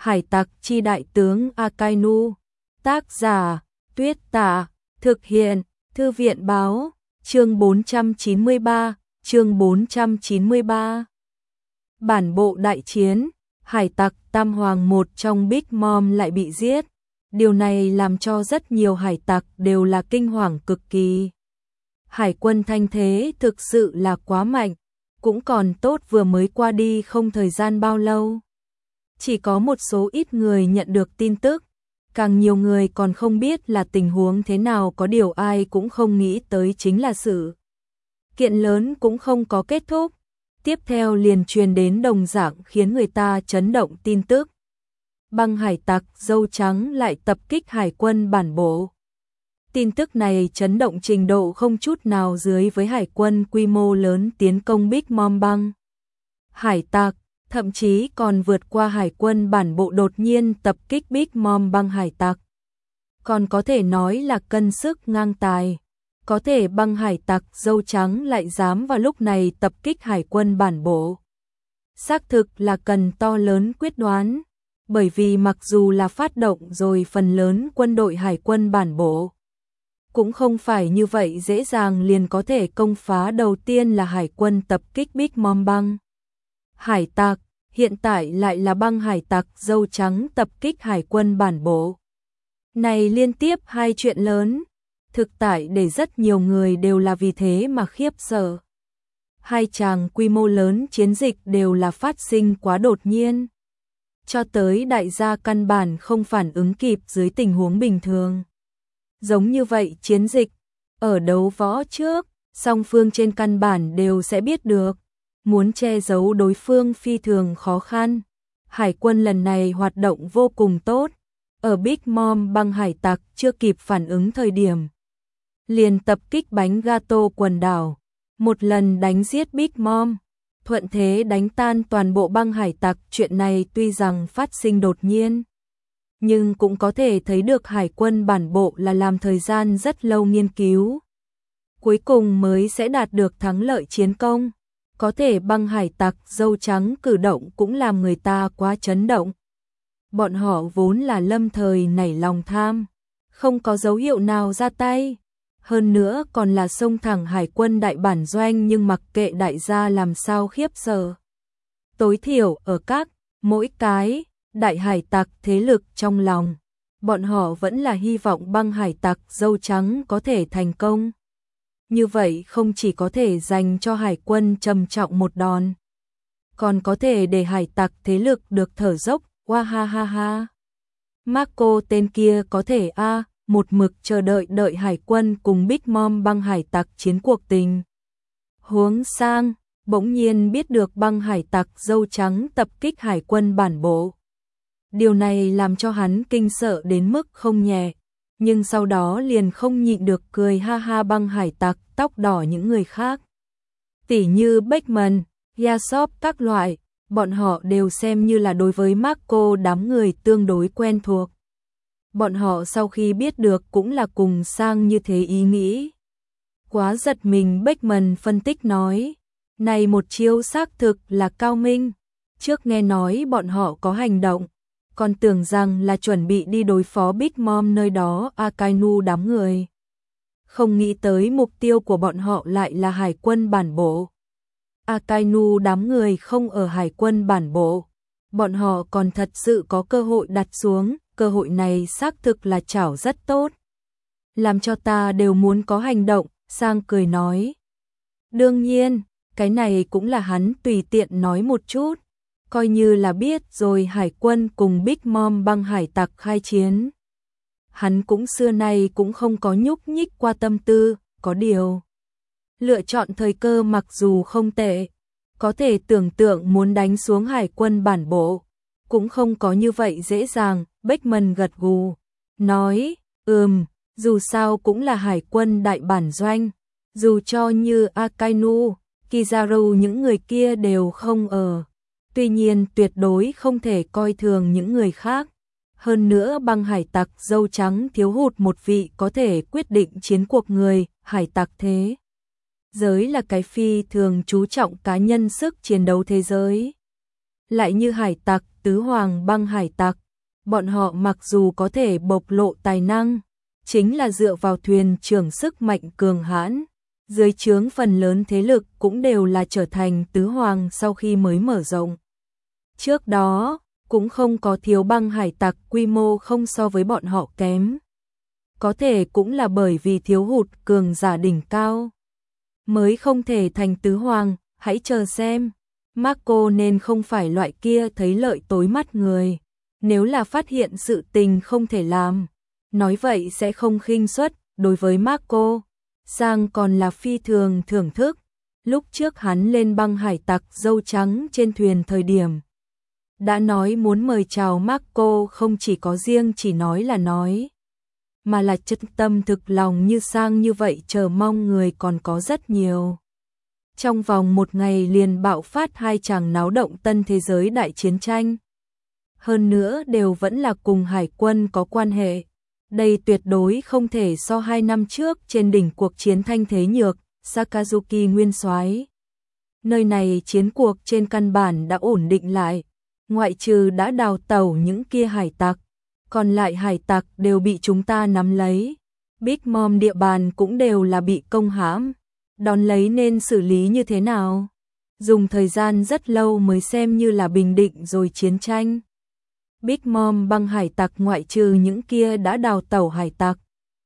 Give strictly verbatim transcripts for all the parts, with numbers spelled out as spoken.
Hải tặc chi đại tướng Akainu. Tác giả Tuyết Tả. Thực hiện Thư viện báo. Chương bốn trăm chín mươi ba. Chương bốn trăm chín mươi ba. Bản bộ đại chiến. Hải tặc Tam Hoàng một trong Big Mom lại bị giết. Điều này làm cho rất nhiều hải tặc đều là kinh hoàng cực kỳ. Hải quân thanh thế thực sự là quá mạnh, cũng còn tốt vừa mới qua đi không thời gian bao lâu. Chỉ có một số ít người nhận được tin tức, càng nhiều người còn không biết là tình huống thế nào, có điều ai cũng không nghĩ tới chính là sự kiện lớn cũng không có kết thúc. Tiếp theo liền truyền đến đồng dạng khiến người ta chấn động tin tức. Băng hải tặc dâu trắng lại tập kích hải quân bản bộ. Tin tức này chấn động trình độ không chút nào dưới với hải quân quy mô lớn tiến công Big Mom băng hải tặc, thậm chí còn vượt qua hải quân bản bộ đột nhiên tập kích Big Mom băng hải tặc. Còn có thể nói là cân sức ngang tài. Có thể băng hải tặc dâu trắng lại dám vào lúc này tập kích hải quân bản bộ. Xác thực là cần to lớn quyết đoán, bởi vì mặc dù là phát động rồi phần lớn quân đội hải quân bản bộ, cũng không phải như vậy dễ dàng liền có thể công phá. Đầu tiên là hải quân tập kích Big Mom băng hải tặc, hiện tại lại là băng hải tặc dâu trắng tập kích hải quân bản bộ. Này liên tiếp hai chuyện lớn, thực tại để rất nhiều người đều là vì thế mà khiếp sợ. Hai tràng quy mô lớn chiến dịch đều là phát sinh quá đột nhiên, cho tới đại gia căn bản không phản ứng kịp dưới tình huống bình thường. Giống như vậy chiến dịch, ở đấu võ trước, song phương trên căn bản đều sẽ biết được, muốn che giấu đối phương phi thường khó khăn. Hải quân lần này hoạt động vô cùng tốt, ở Big Mom băng hải tặc chưa kịp phản ứng thời điểm, liền tập kích bánh gato quần đảo, một lần đánh giết Big Mom, thuận thế đánh tan toàn bộ băng hải tặc. Chuyện này tuy rằng phát sinh đột nhiên, nhưng cũng có thể thấy được hải quân bản bộ là làm thời gian rất lâu nghiên cứu, cuối cùng mới sẽ đạt được thắng lợi chiến công. Có thể băng hải tặc dâu trắng cử động cũng làm người ta quá chấn động. Bọn họ vốn là lâm thời nảy lòng tham, không có dấu hiệu nào ra tay, hơn nữa còn là xông thẳng hải quân đại bản doanh, nhưng mặc kệ đại gia làm sao khiếp sợ, tối thiểu ở các mỗi cái đại hải tặc thế lực trong lòng, bọn họ vẫn là hy vọng băng hải tặc dâu trắng có thể thành công. Như vậy không chỉ có thể dành cho hải quân trầm trọng một đòn, còn có thể để hải tặc thế lực được thở dốc. Wa ha ha ha. Marco tên kia có thể a à, một mực chờ đợi đợi hải quân cùng Big Mom băng hải tặc chiến cuộc tình huống sang, bỗng nhiên biết được băng hải tặc dâu trắng tập kích hải quân bản bộ. Điều này làm cho hắn kinh sợ đến mức không nhẹ, nhưng sau đó liền không nhịn được cười ha ha. Băng hải tặc tóc đỏ những người khác, tỉ như Beckman, Yasop các loại, bọn họ đều xem như là đối với Marco đám người tương đối quen thuộc. Bọn họ sau khi biết được cũng là cùng sang như thế ý nghĩ. Quá giật mình. Beckman phân tích nói, này một chiêu xác thực là cao minh. Trước nghe nói bọn họ có hành động, còn tưởng rằng là chuẩn bị đi đối phó Big Mom nơi đó Akainu đám người. Không nghĩ tới mục tiêu của bọn họ lại là hải quân bản bộ. Akainu đám người không ở hải quân bản bộ, bọn họ còn thật sự có cơ hội đặt xuống, cơ hội này xác thực là chảo rất tốt, làm cho ta đều muốn có hành động. Sang cười nói, đương nhiên, cái này cũng là hắn tùy tiện nói một chút, coi như là biết rồi hải quân cùng Big Mom băng hải tặc khai chiến. Hắn cũng xưa nay cũng không có nhúc nhích qua tâm tư, có điều lựa chọn thời cơ mặc dù không tệ, có thể tưởng tượng muốn đánh xuống hải quân bản bộ, cũng không có như vậy dễ dàng. Beckman gật gù, nói, ừm, dù sao cũng là hải quân đại bản doanh, dù cho như Akainu, Kizaru những người kia đều không ở. Tuy nhiên tuyệt đối không thể coi thường những người khác. Hơn nữa băng hải tặc dâu trắng thiếu hụt một vị có thể quyết định chiến cuộc người. Hải tặc thế giới là cái phi thường chú trọng cá nhân sức chiến đấu thế giới. lại như hải tặc, tứ hoàng băng hải tặc. Bọn họ mặc dù có thể bộc lộ tài năng, chính là dựa vào thuyền trưởng sức mạnh cường hãn. Dưới trướng phần lớn thế lực cũng đều là trở thành tứ hoàng sau khi mới mở rộng. Trước đó, cũng không có thiếu băng hải tặc quy mô không so với bọn họ kém. Có thể cũng là bởi vì thiếu hụt cường giả đỉnh cao, mới không thể thành tứ hoàng, hãy chờ xem. Marco nên không phải loại kia thấy lợi tối mắt người. Nếu là phát hiện sự tình không thể làm, nói vậy sẽ không khinh suất. Đối với Marco, Giang còn là phi thường thưởng thức. Lúc trước hắn lên băng hải tặc dâu trắng trên thuyền thời điểm, đã nói muốn mời chào Marco, không chỉ có riêng chỉ nói là nói, mà là chất tâm thực lòng như Sang như vậy chờ mong người còn có rất nhiều. Trong vòng một ngày liền bạo phát hai tràng náo động tân thế giới đại chiến tranh. Hơn nữa đều vẫn là cùng hải quân có quan hệ. Đây tuyệt đối không thể so hai năm trước trên đỉnh cuộc chiến thanh thế nhược, Sakazuki nguyên soái. Nơi này chiến cuộc trên căn bản đã ổn định lại, ngoại trừ đã đào tẩu những kia hải tặc, còn lại hải tặc đều bị chúng ta nắm lấy. Big Mom địa bàn cũng đều là bị công hãm, đón lấy nên xử lý như thế nào? Dùng thời gian rất lâu mới xem như là bình định rồi chiến tranh. Big Mom băng hải tặc ngoại trừ những kia đã đào tẩu hải tặc,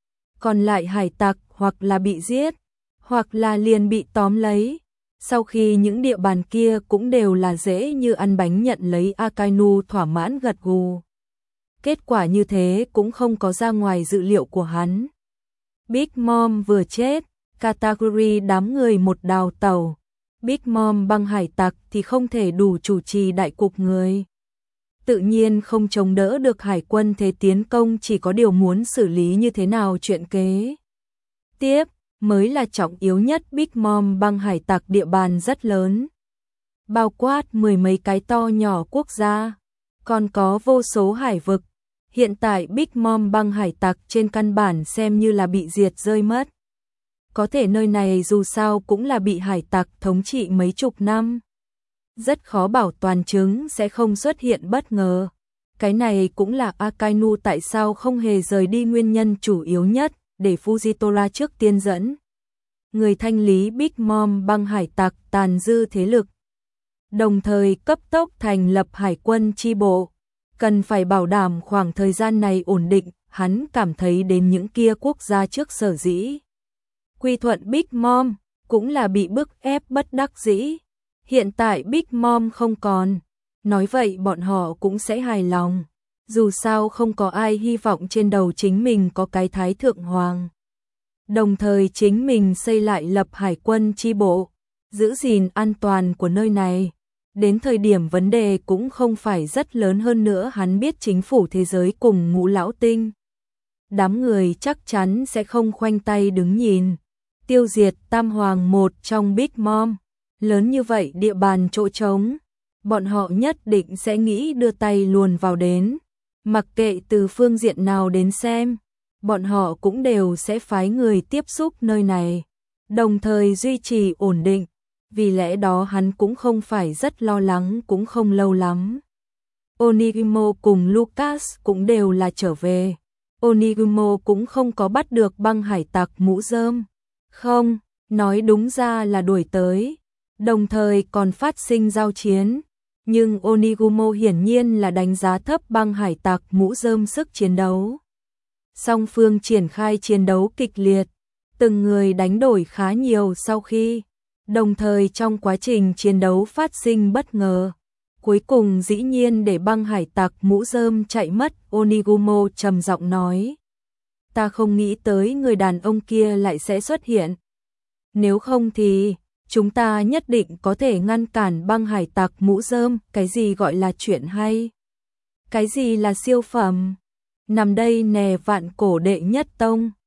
còn lại hải tặc hoặc là bị giết, hoặc là liền bị tóm lấy. Sau khi những địa bàn kia cũng đều là dễ như ăn bánh nhận lấy, Akainu thỏa mãn gật gù. Kết quả như thế cũng không có ra ngoài dự liệu của hắn. Big Mom vừa chết, Katakuri đám người một đào tẩu. Big Mom băng hải tặc thì không thể đủ chủ trì đại cục người. Tự nhiên không chống đỡ được hải quân thế tiến công, chỉ có điều muốn xử lý như thế nào chuyện kế tiếp mới là trọng yếu nhất. Big Mom băng hải tặc địa bàn rất lớn, bao quát mười mấy cái to nhỏ quốc gia, còn có vô số hải vực. Hiện tại Big Mom băng hải tặc trên căn bản xem như là bị diệt rơi mất. Có thể nơi này dù sao cũng là bị hải tặc thống trị mấy chục năm, rất khó bảo toàn chứng sẽ không xuất hiện bất ngờ. Cái này cũng là Akainu tại sao không hề rời đi nguyên nhân chủ yếu nhất, để Fujitora trước tiên dẫn người thanh lý Big Mom băng hải tặc tàn dư thế lực, đồng thời cấp tốc thành lập hải quân chi bộ. Cần phải bảo đảm khoảng thời gian này ổn định. Hắn cảm thấy đến những kia quốc gia trước sở dĩ quy thuận Big Mom cũng là bị bức ép bất đắc dĩ. Hiện tại Big Mom không còn, nói vậy bọn họ cũng sẽ hài lòng. Dù sao không có ai hy vọng trên đầu chính mình có cái Thái Thượng Hoàng. Đồng thời chính mình xây lại lập hải quân chi bộ, giữ gìn an toàn của nơi này. Đến thời điểm vấn đề cũng không phải rất lớn, hơn nữa hắn biết chính phủ thế giới cùng Ngũ Lão Tinh, đám người chắc chắn sẽ không khoanh tay đứng nhìn. Tiêu diệt Tam Hoàng một trong Big Mom, lớn như vậy địa bàn chỗ trống, bọn họ nhất định sẽ nghĩ đưa tay luồn vào đến. Mặc kệ từ phương diện nào đến xem, bọn họ cũng đều sẽ phái người tiếp xúc nơi này, đồng thời duy trì ổn định. Vì lẽ đó hắn cũng không phải rất lo lắng, cũng không lâu lắm. Onigimo cùng Lucas cũng đều là trở về. Onigimo cũng không có bắt được băng hải tặc mũ rơm. Không, nói đúng ra là đuổi tới. Đồng thời còn phát sinh giao chiến. Nhưng Onigimo hiển nhiên là đánh giá thấp băng hải tặc mũ rơm sức chiến đấu. Song phương triển khai chiến đấu kịch liệt. Từng người đánh đổi khá nhiều sau khi. Đồng thời trong quá trình chiến đấu phát sinh bất ngờ. Cuối cùng dĩ nhiên để băng hải tặc mũ rơm chạy mất. Onigimo trầm giọng nói. Ta không nghĩ tới người đàn ông kia lại sẽ xuất hiện. Nếu không thì chúng ta nhất định có thể ngăn cản băng hải tặc mũ rơm. Cái gì gọi là chuyện hay? Cái gì là siêu phẩm? Nằm đây nè, vạn cổ đệ nhất tông.